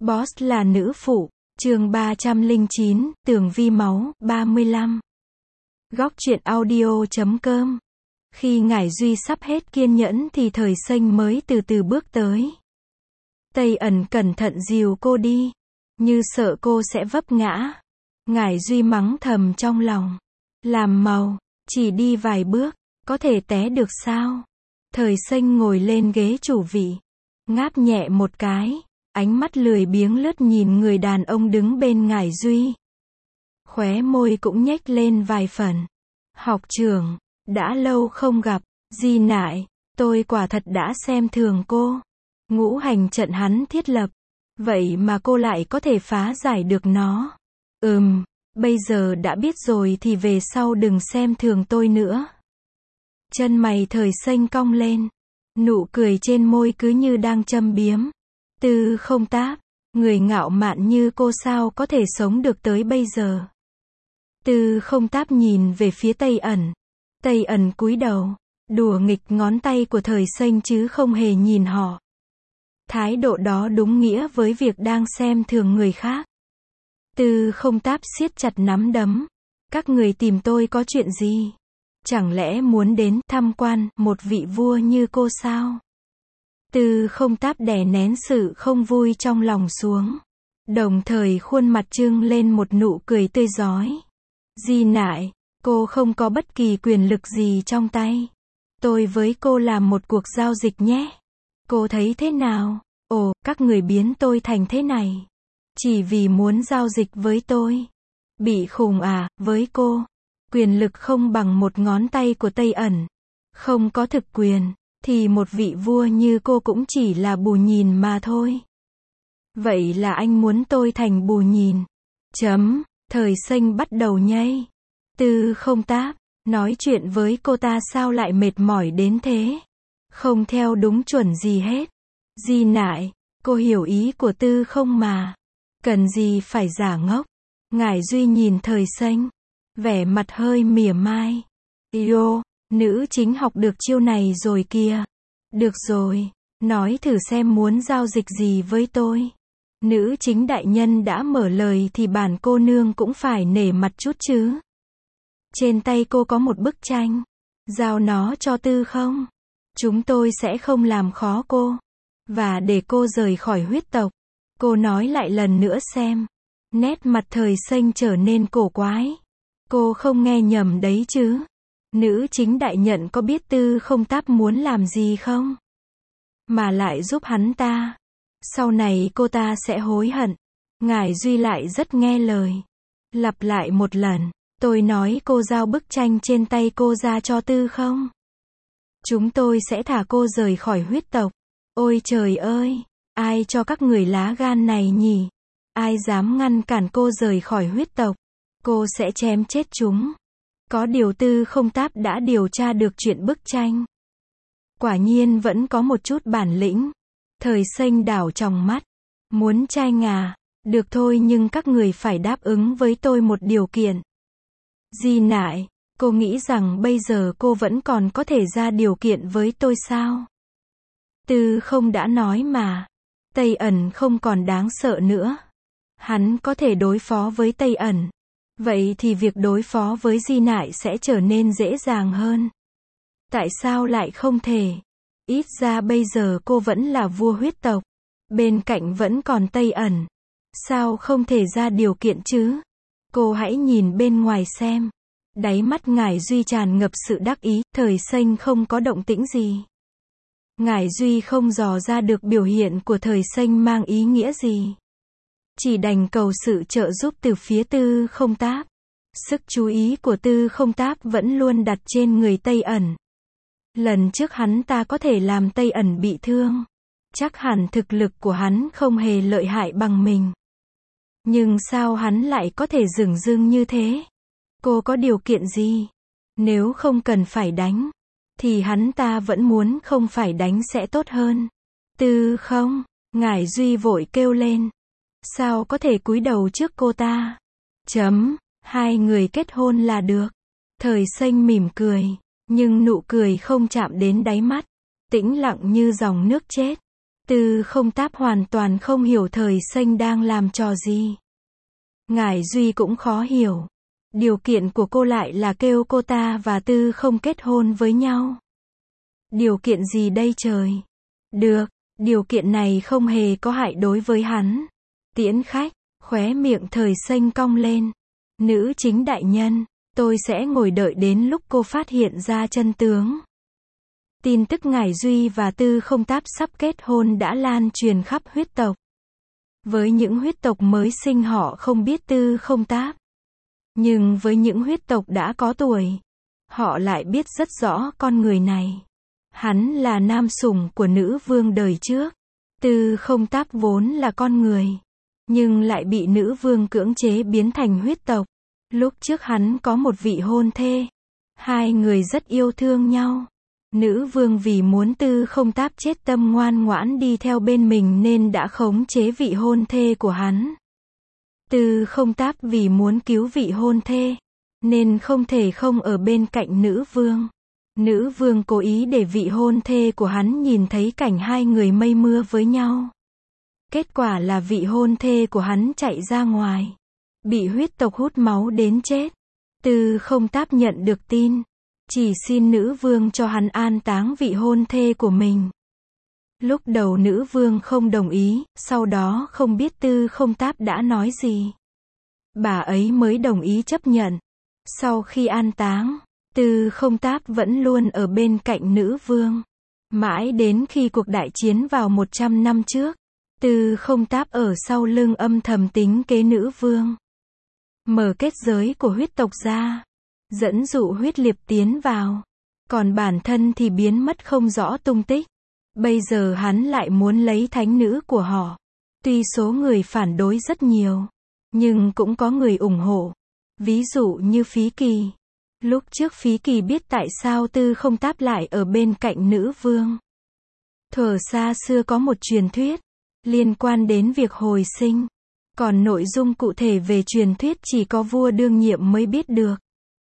Boss là nữ phụ. Chương 309, tường vi máu, 35. Góc truyện audio.com. Khi Ngải Duy sắp hết kiên nhẫn thì Thời Xanh mới từ từ bước tới. Tây Ẩn cẩn thận dìu cô đi, như sợ cô sẽ vấp ngã. Ngải Duy mắng thầm trong lòng. Làm màu, chỉ đi vài bước, có thể té được sao? Thời Xanh ngồi lên ghế chủ vị, ngáp nhẹ một cái, ánh mắt lười biếng lướt nhìn người đàn ông đứng bên Ngải Duy. Khóe môi cũng nhếch lên vài phần. Học trưởng, đã lâu không gặp, Di Nại, tôi quả thật đã xem thường cô. Ngũ hành trận hắn thiết lập, vậy mà cô lại có thể phá giải được nó. Bây giờ đã biết rồi thì về sau đừng xem thường tôi nữa. Chân mày Thời Xanh cong lên, nụ cười trên môi cứ như đang châm biếm. Tư Không Táp, người ngạo mạn như cô sao có thể sống được tới bây giờ. Tư Không Táp nhìn về phía Tây Ẩn. Tây Ẩn cúi đầu, đùa nghịch ngón tay của Thời Xanh chứ không hề nhìn họ. Thái độ đó đúng nghĩa với việc đang xem thường người khác. Tư Không Táp siết chặt nắm đấm. Các người tìm tôi có chuyện gì? Chẳng lẽ muốn đến tham quan một vị vua như cô sao? Tư Không Táp đè nén sự không vui trong lòng xuống, đồng thời khuôn mặt trưng lên một nụ cười tươi rói. Di Nại, cô không có bất kỳ quyền lực gì trong tay. Tôi với cô làm một cuộc giao dịch nhé. Cô thấy thế nào? Ồ, các người biến tôi thành thế này, chỉ vì muốn giao dịch với tôi. Bị khùng à? Với cô, quyền lực không bằng một ngón tay của Tây Ẩn. Không có thực quyền, thì một vị vua như cô cũng chỉ là bù nhìn mà thôi. Vậy là anh muốn tôi thành bù nhìn? Thời Xanh bắt đầu nhây. Tư Không Táp, nói chuyện với cô ta sao lại mệt mỏi đến thế? Không theo đúng chuẩn gì hết. Di Nại, cô hiểu ý của Tư Không mà. Cần gì phải giả ngốc? Ngải Duy nhìn Thời Xanh, vẻ mặt hơi mỉa mai. Yo, nữ chính học được chiêu này rồi kìa. Được rồi, nói thử xem muốn giao dịch gì với tôi. Nữ chính đại nhân đã mở lời thì bản cô nương cũng phải nể mặt chút chứ. Trên tay cô có một bức tranh, giao nó cho Tư Không. Chúng tôi sẽ không làm khó cô, và để cô rời khỏi huyết tộc. Cô nói lại lần nữa xem. Nét mặt Thời Xanh trở nên cổ quái. Cô không nghe nhầm đấy chứ? Nữ chính đại nhận có biết Tư Không Táp muốn làm gì không? Mà lại giúp hắn ta. Sau này cô ta sẽ hối hận. Ngải Duy lại rất nghe lời. Lặp lại một lần. Tôi nói cô giao bức tranh trên tay cô ra cho Tư Không. Chúng tôi sẽ thả cô rời khỏi huyết tộc. Ôi trời ơi! Ai cho các người lá gan này nhỉ? Ai dám ngăn cản cô rời khỏi huyết tộc? Cô sẽ chém chết chúng. Có điều Tư Không Táp đã điều tra được chuyện bức tranh. Quả nhiên vẫn có một chút bản lĩnh. Thời Xanh đảo tròng mắt. Muốn tranh à? Được thôi, nhưng các người phải đáp ứng với tôi một điều kiện. Di Nại, cô nghĩ rằng bây giờ cô vẫn còn có thể ra điều kiện với tôi sao? Tư Không đã nói mà. Tây Ẩn không còn đáng sợ nữa. Hắn có thể đối phó với Tây Ẩn. Vậy thì việc đối phó với Di Nại sẽ trở nên dễ dàng hơn. Tại sao lại không thể? Ít ra bây giờ cô vẫn là vua huyết tộc. Bên cạnh vẫn còn Tây Ẩn. Sao không thể ra điều kiện chứ? Cô hãy nhìn bên ngoài xem. Đáy mắt Ngải Duy tràn ngập sự đắc ý. Thời Xanh không có động tĩnh gì. Ngải Duy không dò ra được biểu hiện của Thời Xanh mang ý nghĩa gì. Chỉ đành cầu sự trợ giúp từ phía Tư Không Táp. Sức chú ý của Tư Không Táp vẫn luôn đặt trên người Tây Ẩn. Lần trước hắn ta có thể làm Tây Ẩn bị thương. Chắc hẳn thực lực của hắn không hề lợi hại bằng mình. Nhưng sao hắn lại có thể dửng dưng như thế? Cô có điều kiện gì? Nếu không cần phải đánh, thì hắn ta vẫn muốn không phải đánh sẽ tốt hơn. Tư Không, Ngải Duy vội kêu lên. Sao có thể cúi đầu trước cô ta? Hai người kết hôn là được. Thời Xanh mỉm cười, nhưng nụ cười không chạm đến đáy mắt. Tĩnh lặng như dòng nước chết. Tư Không Táp hoàn toàn không hiểu Thời Xanh đang làm trò gì. Ngải Duy cũng khó hiểu. Điều kiện của cô lại là kêu cô ta và Tư Không kết hôn với nhau. Điều kiện gì đây trời? Được, điều kiện này không hề có hại đối với hắn. Tiễn khách, khóe miệng Thời Xanh cong lên. Nữ chính đại nhân, tôi sẽ ngồi đợi đến lúc cô phát hiện ra chân tướng. Tin tức Ngải Duy và Tư Không Táp sắp kết hôn đã lan truyền khắp huyết tộc. Với những huyết tộc mới sinh họ không biết Tư Không Táp. Nhưng với những huyết tộc đã có tuổi, họ lại biết rất rõ con người này. Hắn là nam sủng của nữ vương đời trước. Tư Không Táp vốn là con người, nhưng lại bị nữ vương cưỡng chế biến thành huyết tộc. Lúc trước hắn có một vị hôn thê. Hai người rất yêu thương nhau. Nữ vương vì muốn Tư Không Táp chết tâm ngoan ngoãn đi theo bên mình nên đã khống chế vị hôn thê của hắn. Tư Không Táp vì muốn cứu vị hôn thê, nên không thể không ở bên cạnh nữ vương. Nữ vương cố ý để vị hôn thê của hắn nhìn thấy cảnh hai người mây mưa với nhau. Kết quả là vị hôn thê của hắn chạy ra ngoài, bị huyết tộc hút máu đến chết. Tư Không Táp nhận được tin, chỉ xin nữ vương cho hắn an táng vị hôn thê của mình. Lúc đầu nữ vương không đồng ý, sau đó không biết Tư Không Táp đã nói gì. Bà ấy mới đồng ý chấp nhận. Sau khi an táng, Tư Không Táp vẫn luôn ở bên cạnh nữ vương. Mãi đến khi cuộc đại chiến vào 100 năm trước, Tư Không Táp ở sau lưng âm thầm tính kế nữ vương. Mở kết giới của huyết tộc ra, dẫn dụ huyết liệp tiến vào. Còn bản thân thì biến mất không rõ tung tích. Bây giờ hắn lại muốn lấy thánh nữ của họ. Tuy số người phản đối rất nhiều, nhưng cũng có người ủng hộ. Ví dụ như Phí Kỳ. Lúc trước Phí Kỳ biết tại sao Tư Không Táp lại ở bên cạnh nữ vương. Thuở xa xưa có một truyền thuyết liên quan đến việc hồi sinh. Còn nội dung cụ thể về truyền thuyết chỉ có vua đương nhiệm mới biết được.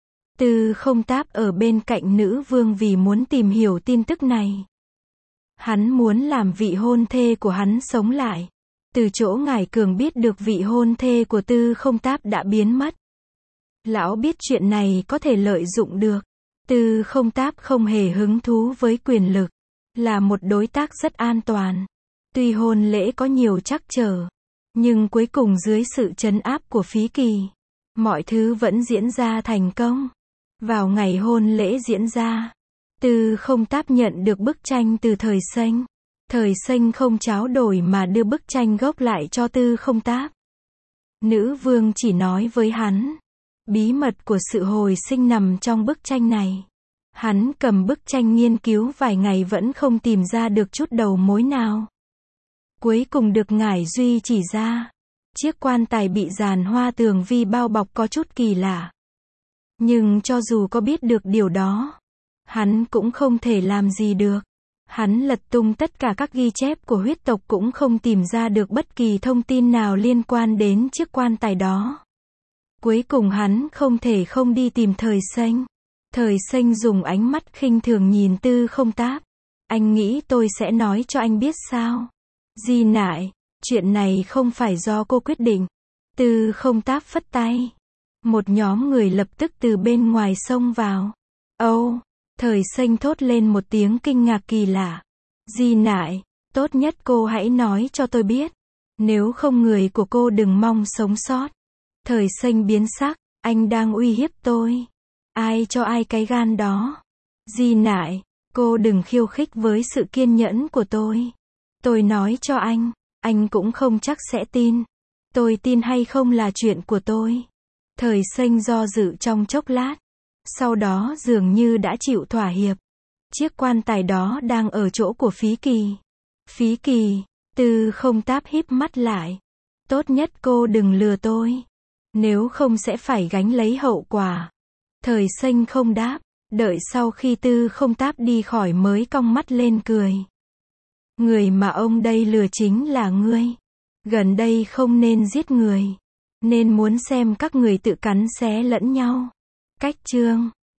Tư Không Táp ở bên cạnh nữ vương vì muốn tìm hiểu tin tức này. Hắn muốn làm vị hôn thê của hắn sống lại. Từ chỗ Ngải Cường biết được vị hôn thê của Tư Không Táp đã biến mất. Lão biết chuyện này có thể lợi dụng được. Tư Không Táp không hề hứng thú với quyền lực. Là một đối tác rất an toàn. Tuy hôn lễ có nhiều trắc trở, nhưng cuối cùng dưới sự trấn áp của Phí Kỳ, mọi thứ vẫn diễn ra thành công. Vào ngày hôn lễ diễn ra, Tư Không Táp nhận được bức tranh từ Thời Xanh. Thời Xanh không tráo đổi mà đưa bức tranh gốc lại cho Tư Không Táp. Nữ vương chỉ nói với hắn, bí mật của sự hồi sinh nằm trong bức tranh này. Hắn cầm bức tranh nghiên cứu vài ngày vẫn không tìm ra được chút đầu mối nào. Cuối cùng được Ngải Duy chỉ ra. Chiếc quan tài bị dàn hoa tường vi bao bọc có chút kỳ lạ. Nhưng cho dù có biết được điều đó, hắn cũng không thể làm gì được. Hắn lật tung tất cả các ghi chép của huyết tộc cũng không tìm ra được bất kỳ thông tin nào liên quan đến chiếc quan tài đó. Cuối cùng hắn không thể không đi tìm Thời Xanh. Thời Xanh dùng ánh mắt khinh thường nhìn Tư Không Táp. Anh nghĩ tôi sẽ nói cho anh biết sao? Di nại, chuyện này không phải do cô quyết định. Tư Không Táp phất tay. Một nhóm người lập tức từ bên ngoài xông vào. Âu, Thời Xanh thốt lên một tiếng kinh ngạc kỳ lạ. Di nại, tốt nhất cô hãy nói cho tôi biết. Nếu không người của cô đừng mong sống sót. Thời Xanh biến sắc, anh đang uy hiếp tôi. Ai cho ai cái gan đó? Di nại, cô đừng khiêu khích với sự kiên nhẫn của tôi. Tôi nói cho anh cũng không chắc sẽ tin. Tôi tin hay không là chuyện của tôi. Thời Xanh do dự trong chốc lát. Sau đó dường như đã chịu thỏa hiệp. Chiếc quan tài đó đang ở chỗ của Phí Kỳ. Phí Kỳ, Tư Không Táp híp mắt lại. Tốt nhất cô đừng lừa tôi. Nếu không sẽ phải gánh lấy hậu quả. Thời Xanh không đáp. Đợi sau khi Tư Không Táp đi khỏi mới cong mắt lên cười. Người mà ông đây lừa chính là ngươi. Gần đây không nên giết người. Nên muốn xem các người tự cắn xé lẫn nhau. Cách chương